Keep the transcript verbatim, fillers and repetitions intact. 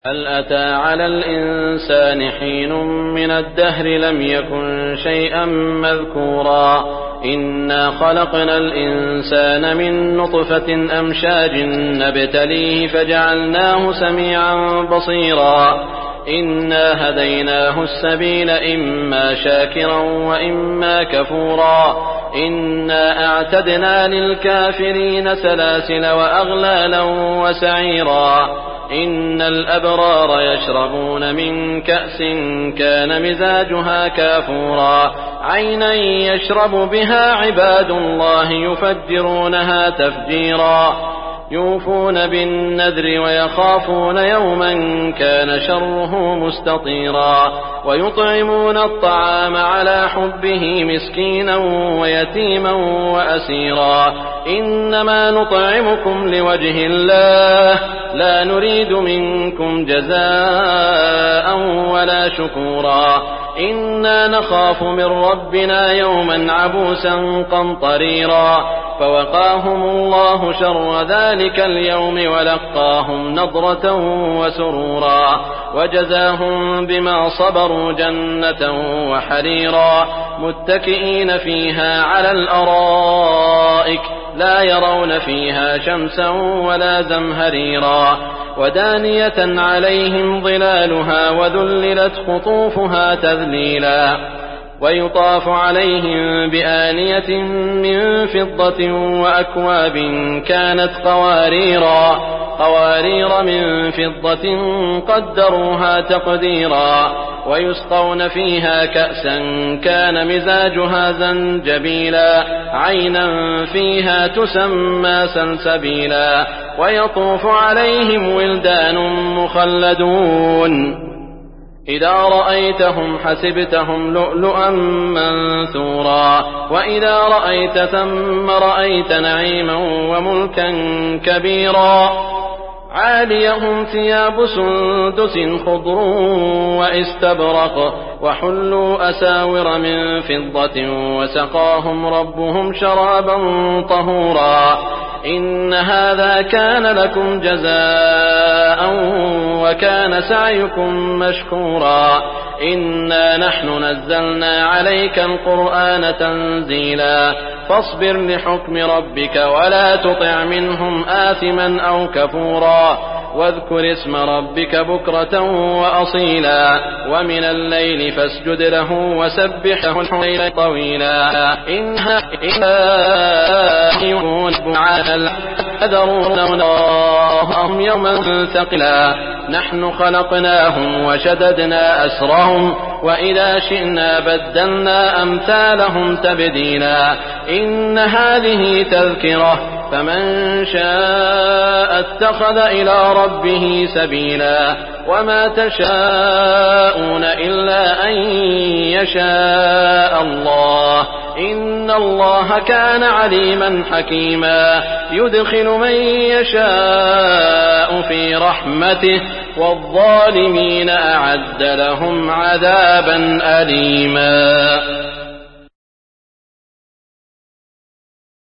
هل أتى على الإنسان حين من الدهر لم يكن شيئا مذكورا إنا خلقنا الإنسان من نطفة أمشاج نبتليه فجعلناه سميعا بصيرا إنا هديناه السبيل إما شاكرا وإما كفورا إنا أعتدنا للكافرين سلاسل وأغلالا وسعيرا إن الأبرار يشربون من كأس كان مزاجها كافورا عينا يشرب بها عباد الله يفجرونها تفجيرا يوفون بالنذر ويخافون يوما كان شره مستطيرا ويطعمون الطعام على حبه مسكينا ويتيما وأسيرا إنما نطعمكم لوجه الله لا نريد منكم جزاء ولا شكورا إنا نخاف من ربنا يوما عبوسا قمطريرا فوقاهم الله شر ذلك اليوم ولقاهم نضرة وسرورا وجزاهم بما صبروا جنة وحريرا متكئين فيها على الأرائك لا يرون فيها شمسا ولا زمهريرا ودانية عليهم ظلالها وذللت قطوفها تذليلا ويطاف عليهم بآنية من فضة وأكواب كانت قواريرا قوارير من فضة قدروها تقديرا ويسقون فيها كأسا كان مزاجها زنجبيلا عينا فيها تسمى سلسبيلا ويطوف عليهم ولدان مخلدون إذا رأيتهم حسبتهم لؤلؤا منثورا وإذا رأيت ثم رأيت نعيما وملكا كبيرا عاليهم ثياب سندس خضر واستبرق وحلوا أساور من فضة وسقاهم ربهم شرابا طهورا إن هذا كان لكم جزاء وكان سعيكم مشكورا إنا نحن نزلنا عليك القرآن تنزيلا فاصبر لحكم ربك ولا تطع منهم آثما أو كفورا واذكر اسم ربك بكرة وأصيلا ومن الليل فاسجد له وسبحه الليل طويلا إنها يكون على أذرونهم يوما ثقلا نحن خلقناهم وشددنا أسرهم وإذا شئنا بدلنا أمثالهم تبديلا إن هذه تذكرة فمن شاء اتخذ إلى ربه سبيلا وما تشاءون إلا أن يشاء الله إن الله كان عليما حكيما يدخل من يشاء في رحمته والظالمين أعد لهم عذابا أليما.